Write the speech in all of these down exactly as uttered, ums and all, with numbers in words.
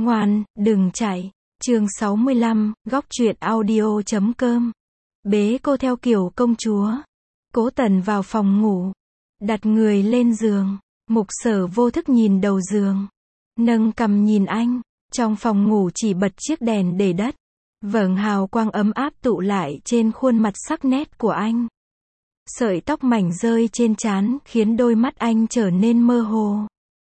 Ngoan, đừng chạy. Chương sáu mươi lăm, góc truyện audio chấm com. Bế cô theo kiểu công chúa. Cố Tần vào phòng ngủ, đặt người lên giường. Mục Sở vô thức nhìn đầu giường, nâng cằm nhìn anh. Trong phòng ngủ chỉ bật chiếc đèn để đất, vầng hào quang ấm áp tụ lại trên khuôn mặt sắc nét của anh. Sợi tóc mảnh rơi trên trán khiến đôi mắt anh trở nên mơ hồ.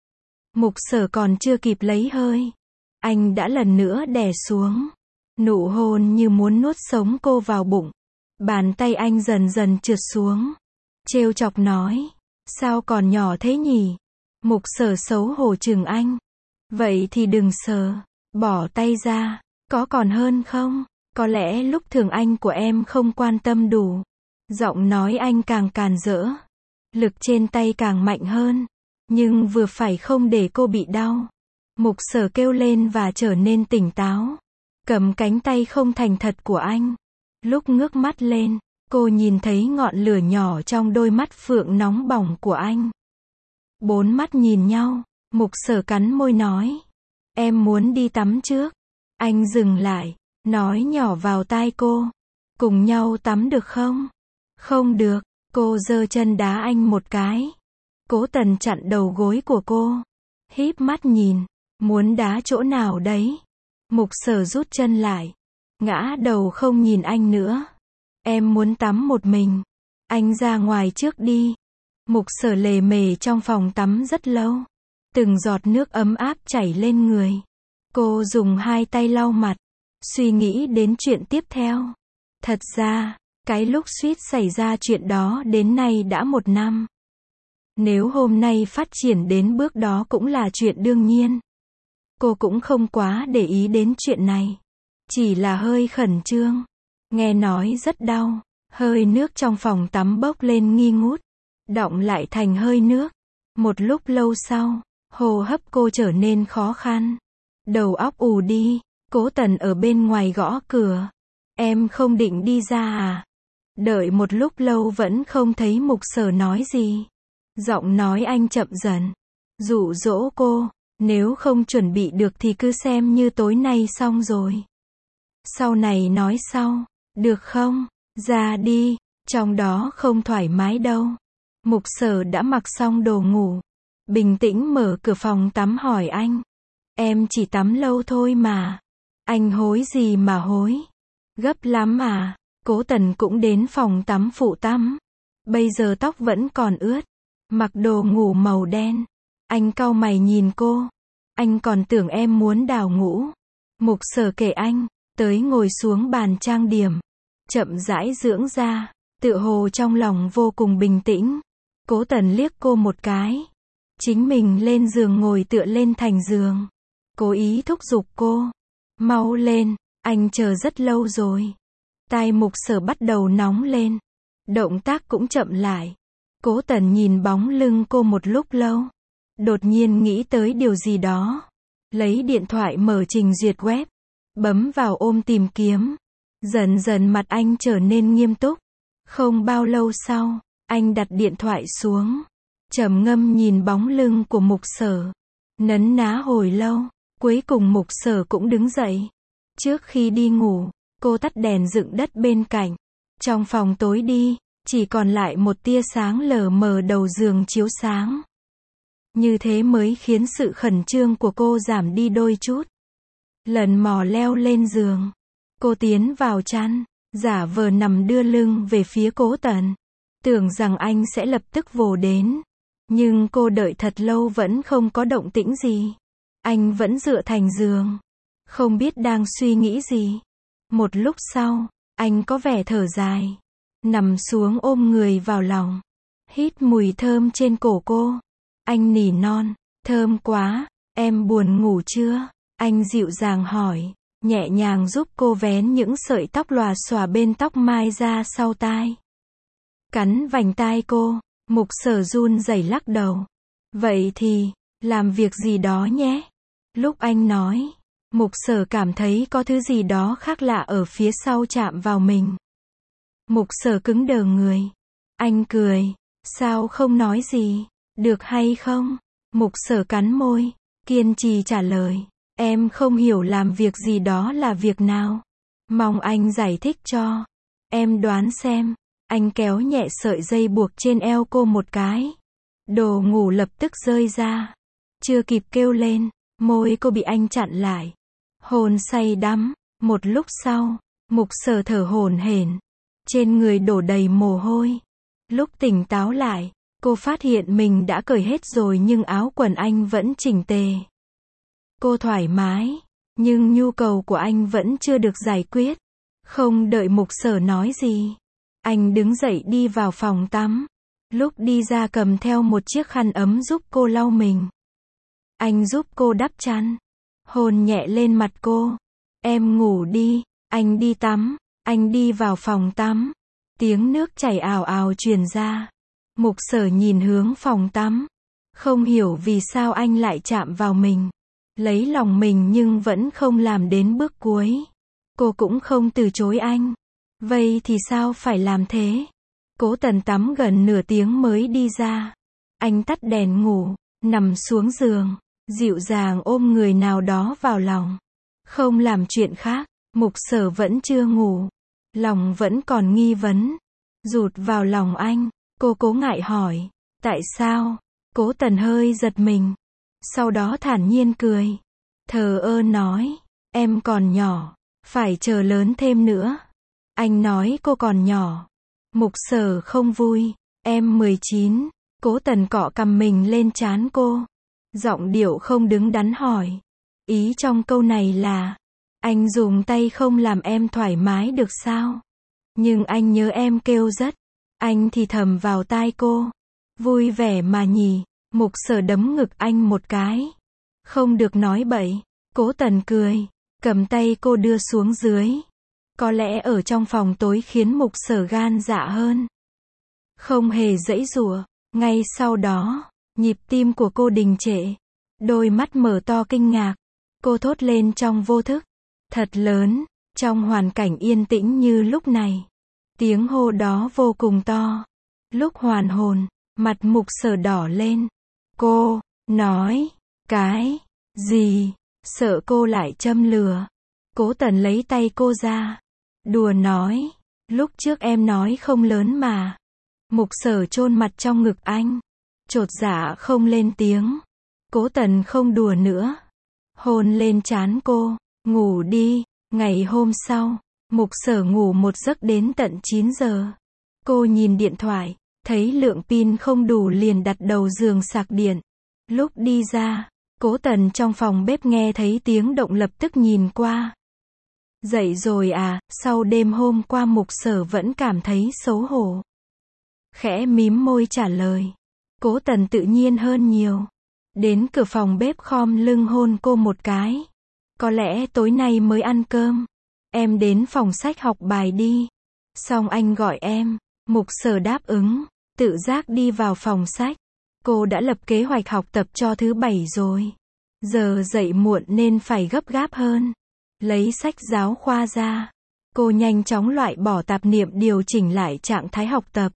Mục Sở còn chưa kịp lấy hơi, anh đã lần nữa đè xuống. Nụ hôn như muốn nuốt sống cô vào bụng. Bàn tay anh dần dần trượt xuống, trêu chọc nói, sao còn nhỏ thế nhỉ? Mục Sở xấu hổ chừng anh. Vậy thì đừng sờ, bỏ tay ra, có còn hơn không? Có lẽ lúc thường anh của em không quan tâm đủ. Giọng nói anh càng càn rỡ, lực trên tay càng mạnh hơn, nhưng vừa phải không để cô bị đau. Mục Sở kêu lên và trở nên tỉnh táo, cầm cánh tay không thành thật của anh. Lúc ngước mắt lên, cô nhìn thấy ngọn lửa nhỏ trong đôi mắt phượng nóng bỏng của anh. Bốn mắt nhìn nhau, Mục Sở cắn môi nói, em muốn đi tắm trước. Anh dừng lại, nói nhỏ vào tai cô, cùng nhau tắm được không? Không được. Cô giơ chân đá anh một cái. Cố Tần chặn đầu gối của cô, híp mắt nhìn, muốn đá chỗ nào đấy? Mục Sở rút chân lại, ngã đầu không nhìn anh nữa. Em muốn tắm một mình, anh ra ngoài trước đi. Mục Sở lề mề trong phòng tắm rất lâu, từng giọt nước ấm áp chảy lên người. Cô dùng hai tay lau mặt, suy nghĩ đến chuyện tiếp theo. Thật ra, cái lúc suýt xảy ra chuyện đó đến nay đã một năm. Nếu hôm nay phát triển đến bước đó cũng là chuyện đương nhiên. Cô cũng không quá để ý đến chuyện này, chỉ là hơi khẩn trương. Nghe nói rất đau, hơi nước trong phòng tắm bốc lên nghi ngút, đọng lại thành hơi nước. Một lúc lâu sau, hô hấp cô trở nên khó khăn, đầu óc ù đi. Cố Tần ở bên ngoài gõ cửa. Em không định đi ra à? Đợi một lúc lâu vẫn không thấy Mục Sở nói gì. Giọng nói anh chậm dần, dụ dỗ cô, nếu không chuẩn bị được thì cứ xem như tối nay xong rồi. Sau này nói sau, được không? Ra đi, trong đó không thoải mái đâu. Mục Sở đã mặc xong đồ ngủ, bình tĩnh mở cửa phòng tắm hỏi anh. Em chỉ tắm lâu thôi mà. Anh hối gì mà hối? Gấp lắm à? Cố Tần cũng đến phòng tắm phụ tắm. Bây giờ tóc vẫn còn ướt, mặc đồ ngủ màu đen. Anh cau mày nhìn cô. Anh còn tưởng em muốn đào ngũ. Mục Sở kể anh, tới ngồi xuống bàn trang điểm, chậm rãi dưỡng da, tự hồ trong lòng vô cùng bình tĩnh. Cố Tần liếc cô một cái, chính mình lên giường ngồi tựa lên thành giường, cố ý thúc giục cô, mau lên, anh chờ rất lâu rồi. Tai Mục Sở bắt đầu nóng lên, động tác cũng chậm lại. Cố Tần nhìn bóng lưng cô một lúc lâu, đột nhiên nghĩ tới điều gì đó, lấy điện thoại mở trình duyệt web, bấm vào ôm tìm kiếm. Dần dần mặt anh trở nên nghiêm túc. Không bao lâu sau, anh đặt điện thoại xuống, trầm ngâm nhìn bóng lưng của Mục Sở, nấn ná hồi lâu. Cuối cùng Mục Sở cũng đứng dậy. Trước khi đi ngủ, cô tắt đèn dựng đất bên cạnh. Trong phòng tối đi, chỉ còn lại một tia sáng lờ mờ đầu giường chiếu sáng. Như thế mới khiến sự khẩn trương của cô giảm đi đôi chút. Lần mò leo lên giường, cô tiến vào chăn, giả vờ nằm đưa lưng về phía Cố Tần, tưởng rằng anh sẽ lập tức vồ đến. Nhưng cô đợi thật lâu vẫn không có động tĩnh gì. Anh vẫn dựa thành giường, không biết đang suy nghĩ gì. Một lúc sau, anh có vẻ thở dài, nằm xuống ôm người vào lòng, hít mùi thơm trên cổ cô. Anh nỉ non, thơm quá, em buồn ngủ chưa? Anh dịu dàng hỏi, nhẹ nhàng giúp cô vén những sợi tóc lòa xòa bên tóc mai ra sau tai. Cắn vành tai cô, Mục Sở run rẩy lắc đầu. Vậy thì, làm việc gì đó nhé. Lúc anh nói, Mục Sở cảm thấy có thứ gì đó khác lạ ở phía sau chạm vào mình. Mục Sở cứng đờ người. Anh cười, sao không nói gì, được hay không? Mục Sở cắn môi, kiên trì trả lời, Em không hiểu làm việc gì đó là việc nào. Mong anh giải thích cho. Em đoán xem. Anh kéo nhẹ sợi dây buộc trên eo cô một cái. Đồ ngủ lập tức rơi ra. Chưa kịp kêu lên, môi cô bị anh chặn lại. Hôn say đắm. Một lúc sau, Mục Sở thở hổn hển, trên người đổ đầy mồ hôi. Lúc tỉnh táo lại, cô phát hiện mình đã cởi hết rồi nhưng áo quần anh vẫn chỉnh tề. Cô thoải mái, nhưng nhu cầu của anh vẫn chưa được giải quyết. Không đợi Mục Sở nói gì, anh đứng dậy đi vào phòng tắm. Lúc đi ra cầm theo một chiếc khăn ấm giúp cô lau mình. Anh giúp cô đắp chăn, hôn nhẹ lên mặt cô. Em ngủ đi, anh đi tắm. Anh đi vào phòng tắm. Tiếng nước chảy ào ào truyền ra. Mục Sở nhìn hướng phòng tắm. Không hiểu vì sao anh lại chạm vào mình. Lấy lòng mình nhưng vẫn không làm đến bước cuối. Cô cũng không từ chối anh. Vậy thì sao phải làm thế? Cố Tần tắm gần nửa tiếng mới đi ra. Anh tắt đèn ngủ, nằm xuống giường, dịu dàng ôm người nào đó vào lòng. Không làm chuyện khác, Mục Sở vẫn chưa ngủ. Lòng vẫn còn nghi vấn. Rụt vào lòng anh, cô cố ngại hỏi. Tại sao? Cố Tần hơi giật mình. Sau đó thản nhiên cười. Thờ ơ nói. Em còn nhỏ. Phải chờ lớn thêm nữa. Anh nói cô còn nhỏ. Mục Sở không vui. Em mười chín. Cố Tần cọ cằm mình lên trán cô. Giọng điệu không đứng đắn hỏi. Ý trong câu này là, anh dùng tay không làm em thoải mái được sao? Nhưng anh nhớ em kêu rất. Anh thì thầm vào tai cô. Vui vẻ mà nhỉ. Mục Sở đấm ngực anh một cái. Không được nói bậy. Cố Tần cười. Cầm tay cô đưa xuống dưới. Có lẽ ở trong phòng tối khiến Mục Sở gan dạ hơn. Không hề giãy giụa. Ngay sau đó, nhịp tim của cô đình trệ. Đôi mắt mở to kinh ngạc. Cô thốt lên trong vô thức. Thật lớn. Trong hoàn cảnh yên tĩnh như lúc này, tiếng hô đó vô cùng to. Lúc hoàn hồn, mặt Mục Sở đỏ lên. Cô nói cái gì? Sợ cô lại châm lửa. Cố Tần lấy tay cô ra. Đùa nói. Lúc trước em nói không lớn mà. Mục Sở chôn mặt trong ngực anh. Chột dạ không lên tiếng. Cố Tần không đùa nữa. Hôn lên trán cô. Ngủ đi. Ngày hôm sau, Mục Sở ngủ một giấc đến tận chín giờ. Cô nhìn điện thoại, thấy lượng pin không đủ liền đặt đầu giường sạc điện. Lúc đi ra, Cố Tần trong phòng bếp nghe thấy tiếng động lập tức nhìn qua. Dậy rồi à? Sau đêm hôm qua Mục Sở vẫn cảm thấy xấu hổ. Khẽ mím môi trả lời. Cố Tần tự nhiên hơn nhiều. Đến cửa phòng bếp khom lưng hôn cô một cái. Có lẽ tối nay mới ăn cơm. Em đến phòng sách học bài đi. Xong anh gọi em. Mục Sở đáp ứng. Tự giác đi vào phòng sách. Cô đã lập kế hoạch học tập cho thứ bảy rồi. Giờ dậy muộn nên phải gấp gáp hơn. Lấy sách giáo khoa ra. Cô nhanh chóng loại bỏ tạp niệm điều chỉnh lại trạng thái học tập.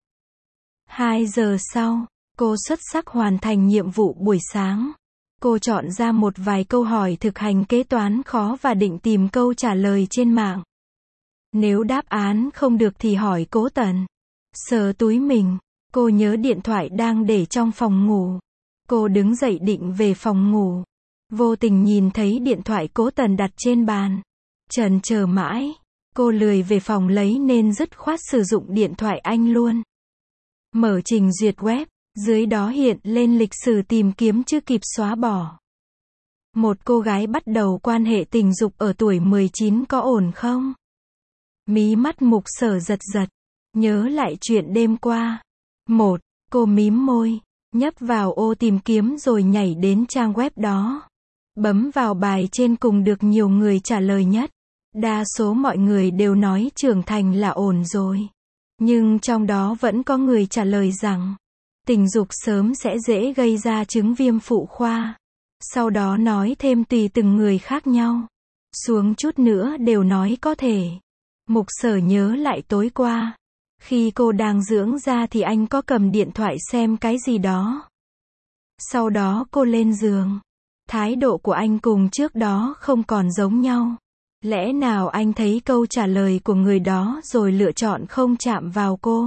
Hai giờ sau, cô xuất sắc hoàn thành nhiệm vụ buổi sáng. Cô chọn ra một vài câu hỏi thực hành kế toán khó và định tìm câu trả lời trên mạng. Nếu đáp án không được thì hỏi Cố Tần. Sờ túi mình, cô nhớ điện thoại đang để trong phòng ngủ. Cô đứng dậy định về phòng ngủ. Vô tình nhìn thấy điện thoại Cố Tần đặt trên bàn. Chần chờ mãi, cô lười về phòng lấy nên dứt khoát sử dụng điện thoại anh luôn. Mở trình duyệt web. Dưới đó hiện lên lịch sử tìm kiếm chưa kịp xóa bỏ. Một cô gái bắt đầu quan hệ tình dục ở tuổi mười chín có ổn không? Mí mắt Mục Sở giật giật. Nhớ lại chuyện đêm qua. Một, cô mím môi, nhấp vào ô tìm kiếm rồi nhảy đến trang web đó. Bấm vào bài trên cùng được nhiều người trả lời nhất. Đa số mọi người đều nói trưởng thành là ổn rồi. Nhưng trong đó vẫn có người trả lời rằng tình dục sớm sẽ dễ gây ra chứng viêm phụ khoa. Sau đó nói thêm tùy từng người khác nhau. Xuống chút nữa đều nói có thể. Mục Sở nhớ lại tối qua. Khi cô đang dưỡng da thì anh có cầm điện thoại xem cái gì đó. Sau đó cô lên giường. Thái độ của anh cùng trước đó không còn giống nhau. Lẽ nào anh thấy câu trả lời của người đó rồi lựa chọn không chạm vào cô?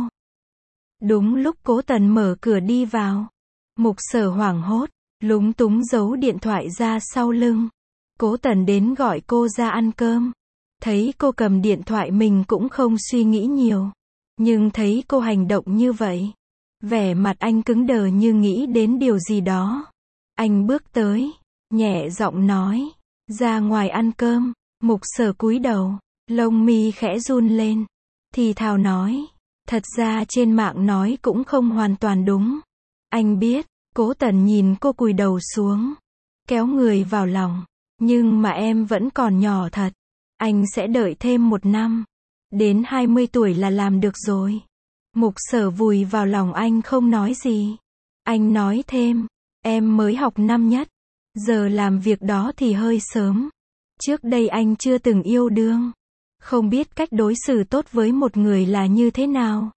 Đúng lúc Cố Tần mở cửa đi vào, Mục Sở hoảng hốt, lúng túng giấu điện thoại ra sau lưng. Cố Tần đến gọi cô ra ăn cơm. Thấy cô cầm điện thoại mình cũng không suy nghĩ nhiều. Nhưng thấy cô hành động như vậy, vẻ mặt anh cứng đờ như nghĩ đến điều gì đó. Anh bước tới, nhẹ giọng nói, ra ngoài ăn cơm. Mục Sở cúi đầu, lông mi khẽ run lên, thì thào nói, thật ra trên mạng nói cũng không hoàn toàn đúng. Anh biết. Cố Tần nhìn cô cúi đầu xuống, kéo người vào lòng, nhưng mà em vẫn còn nhỏ thật. Anh sẽ đợi thêm một năm, đến hai mươi tuổi là làm được rồi. Mục Sở vùi vào lòng anh không nói gì. Anh nói thêm, em mới học năm nhất, giờ làm việc đó thì hơi sớm. Trước đây anh chưa từng yêu đương, không biết cách đối xử tốt với một người là như thế nào.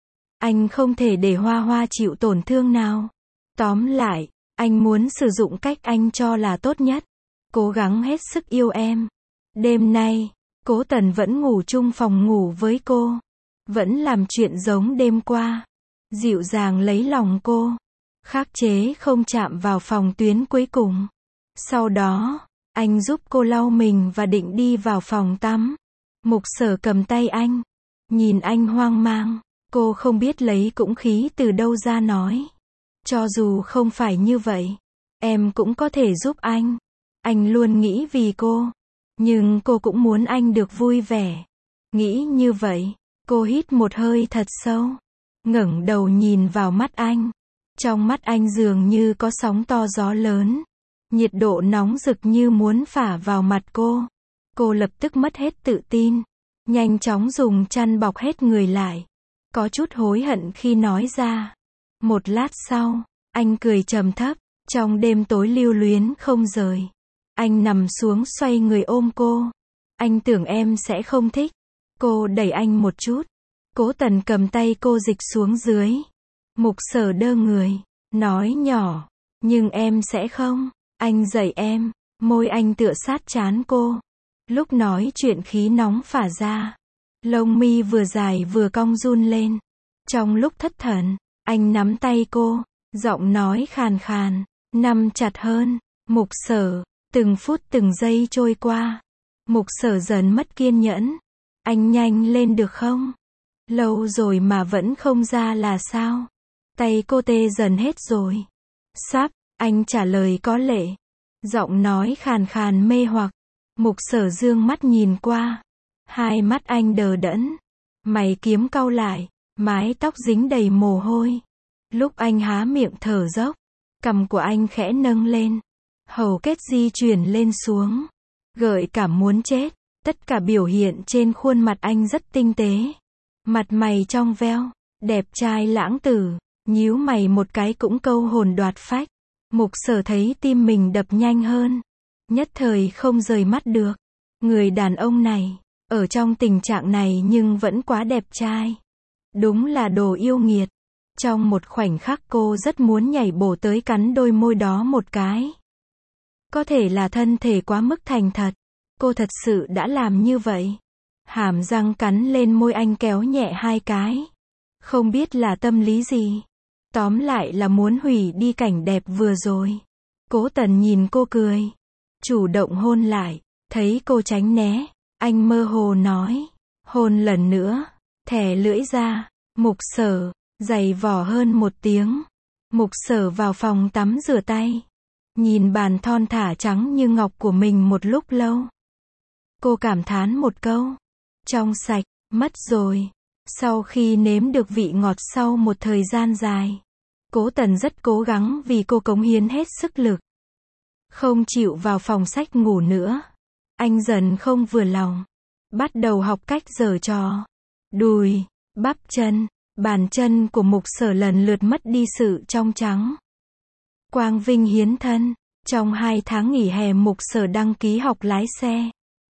Anh không thể để Hoa Hoa chịu tổn thương nào. Tóm lại, anh muốn sử dụng cách anh cho là tốt nhất, cố gắng hết sức yêu em. Đêm nay, Cố Tần vẫn ngủ chung phòng ngủ với cô, vẫn làm chuyện giống đêm qua, dịu dàng lấy lòng cô, khắc chế không chạm vào phòng tuyến cuối cùng. Sau đó, anh giúp cô lau mình và định đi vào phòng tắm. Mục Sở cầm tay anh, nhìn anh hoang mang, cô không biết lấy dũng khí từ đâu ra nói. Cho dù không phải như vậy, em cũng có thể giúp anh. Anh luôn nghĩ vì cô, nhưng cô cũng muốn anh được vui vẻ. Nghĩ như vậy, cô hít một hơi thật sâu, ngẩng đầu nhìn vào mắt anh. Trong mắt anh dường như có sóng to gió lớn, nhiệt độ nóng rực như muốn phả vào mặt cô. Cô lập tức mất hết tự tin, nhanh chóng dùng chăn bọc hết người lại, có chút hối hận khi nói ra. Một lát sau, anh cười trầm thấp, trong đêm tối lưu luyến không rời. Anh nằm xuống xoay người ôm cô. Anh tưởng em sẽ không thích. Cô đẩy anh một chút. Cố Tần cầm tay cô dịch xuống dưới. Mục Sở đơ người, nói nhỏ, nhưng em sẽ không. Anh dạy em. Môi anh tựa sát trán cô. Lúc nói chuyện khí nóng phả ra. Lông mi vừa dài vừa cong run lên. Trong lúc thất thần, anh nắm tay cô, giọng nói khàn khàn, nắm chặt hơn. Mục Sở, từng phút từng giây trôi qua. Mục Sở dần mất kiên nhẫn. Anh nhanh lên được không? Lâu rồi mà vẫn không ra là sao? Tay cô tê dần hết rồi. Sắp, anh trả lời có lệ. Giọng nói khàn khàn mê hoặc. Mục Sở dương mắt nhìn qua. Hai mắt anh đờ đẫn. Mày kiếm cau lại. Mái tóc dính đầy mồ hôi. Lúc anh há miệng thở dốc, cằm của anh khẽ nâng lên. Hầu kết di chuyển lên xuống. Gợi cảm muốn chết. Tất cả biểu hiện trên khuôn mặt anh rất tinh tế. Mặt mày trong veo, đẹp trai lãng tử. Nhíu mày một cái cũng câu hồn đoạt phách. Mục Sở thấy tim mình đập nhanh hơn. Nhất thời không rời mắt được. Người đàn ông này, ở trong tình trạng này nhưng vẫn quá đẹp trai. Đúng là đồ yêu nghiệt. Trong một khoảnh khắc cô rất muốn nhảy bổ tới cắn đôi môi đó một cái. Có thể là thân thể quá mức thành thật. Cô thật sự đã làm như vậy. Hàm răng cắn lên môi anh kéo nhẹ hai cái. Không biết là tâm lý gì. Tóm lại là muốn hủy đi cảnh đẹp vừa rồi. Cố Tần nhìn cô cười. Chủ động hôn lại. Thấy cô tránh né. Anh mơ hồ nói. Hôn lần nữa. Thẻ lưỡi ra. Mục Sở. Dày vỏ hơn một tiếng. Mục Sở vào phòng tắm rửa tay. Nhìn bàn thon thả trắng như ngọc của mình một lúc lâu. Cô cảm thán một câu. Trong sạch, mất rồi. Sau khi nếm được vị ngọt sau một thời gian dài. Cố Tần rất cố gắng vì cô cống hiến hết sức lực. Không chịu vào phòng sách ngủ nữa. Anh dần không vừa lòng. Bắt đầu học cách giở trò. Đùi, bắp chân, bàn chân của Mục Sở lần lượt mất đi sự trong trắng. Quang vinh hiến thân. Trong hai tháng nghỉ hè Mục Sở đăng ký học lái xe.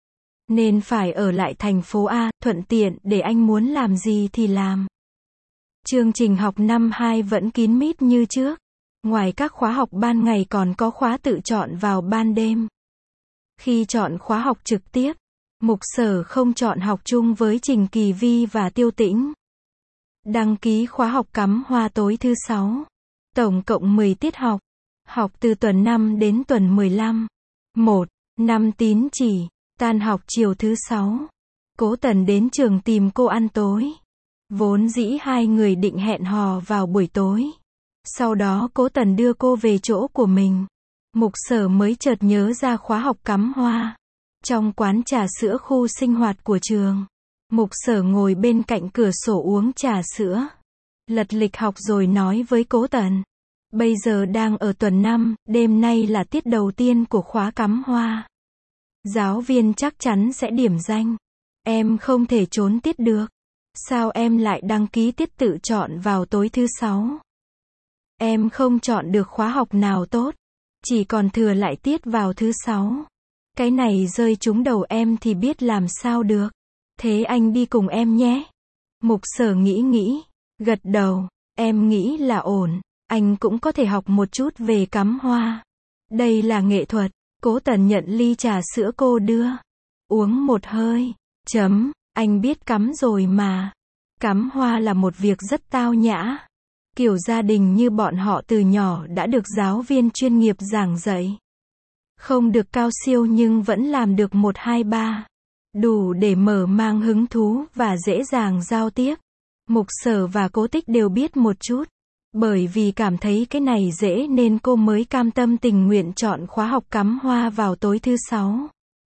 Nên phải ở lại thành phố A, thuận tiện để anh muốn làm gì thì làm. Chương trình học năm hai vẫn kín mít như trước. Ngoài các khóa học ban ngày còn có khóa tự chọn vào ban đêm. Khi chọn khóa học trực tiếp, Mục Sở không chọn học chung với Trình Kỳ Vi và Tiêu Tĩnh. Đăng ký khóa học cắm hoa tối thứ sáu. Tổng cộng mười tiết học. Học từ tuần năm đến tuần mười lăm. một. Năm tín chỉ. Tan học chiều thứ sáu. Cố Tần đến trường tìm cô ăn tối. Vốn dĩ hai người định hẹn hò vào buổi tối. Sau đó Cố Tần đưa cô về chỗ của mình. Mục Sở mới chợt nhớ ra khóa học cắm hoa. Trong quán trà sữa khu sinh hoạt của trường. Mục Sở ngồi bên cạnh cửa sổ uống trà sữa. Lật lịch học rồi nói với Cố Tần. Bây giờ đang ở tuần năm, đêm nay là tiết đầu tiên của khóa cắm hoa. Giáo viên chắc chắn sẽ điểm danh. Em không thể trốn tiết được. Sao em lại đăng ký tiết tự chọn vào tối thứ sáu? Em không chọn được khóa học nào tốt. Chỉ còn thừa lại tiết vào thứ sáu. Cái này rơi trúng đầu em thì biết làm sao được. Thế anh đi cùng em nhé. Mục Sở nghĩ nghĩ. Gật đầu. Em nghĩ là ổn. Anh cũng có thể học một chút về cắm hoa. Đây là nghệ thuật. Cố Tần nhận ly trà sữa cô đưa. Uống một hơi. Chấm. Anh biết cắm rồi mà. Cắm hoa là một việc rất tao nhã. Kiểu gia đình như bọn họ từ nhỏ đã được giáo viên chuyên nghiệp giảng dạy. Không được cao siêu nhưng vẫn làm được một hai ba. Đủ để mở mang hứng thú và dễ dàng giao tiếp. Mục Sở và Cố Tích đều biết một chút. Bởi vì cảm thấy cái này dễ nên cô mới cam tâm tình nguyện chọn khóa học cắm hoa vào tối thứ sáu.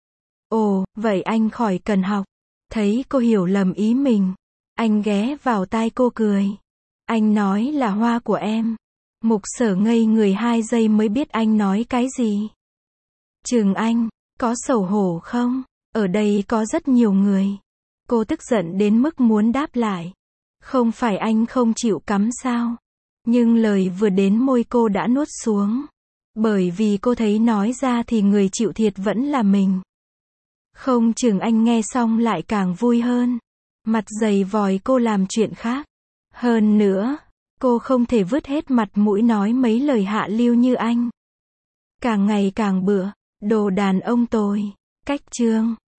Ồ, vậy anh khỏi cần học. Thấy cô hiểu lầm ý mình. Anh ghé vào tai cô cười. Anh nói là hoa của em. Mục Sở ngây người hai giây mới biết anh nói cái gì. Trường Anh, có xấu hổ không? Ở đây có rất nhiều người. Cô tức giận đến mức muốn đáp lại. Không phải anh không chịu cắm sao? Nhưng lời vừa đến môi cô đã nuốt xuống. Bởi vì cô thấy nói ra thì người chịu thiệt vẫn là mình. Không, Trường Anh nghe xong lại càng vui hơn. Mặt dày vòi cô làm chuyện khác. Hơn nữa, cô không thể vứt hết mặt mũi nói mấy lời hạ lưu như anh. Càng ngày càng bựa, đồ đàn ông tồi. Cách chương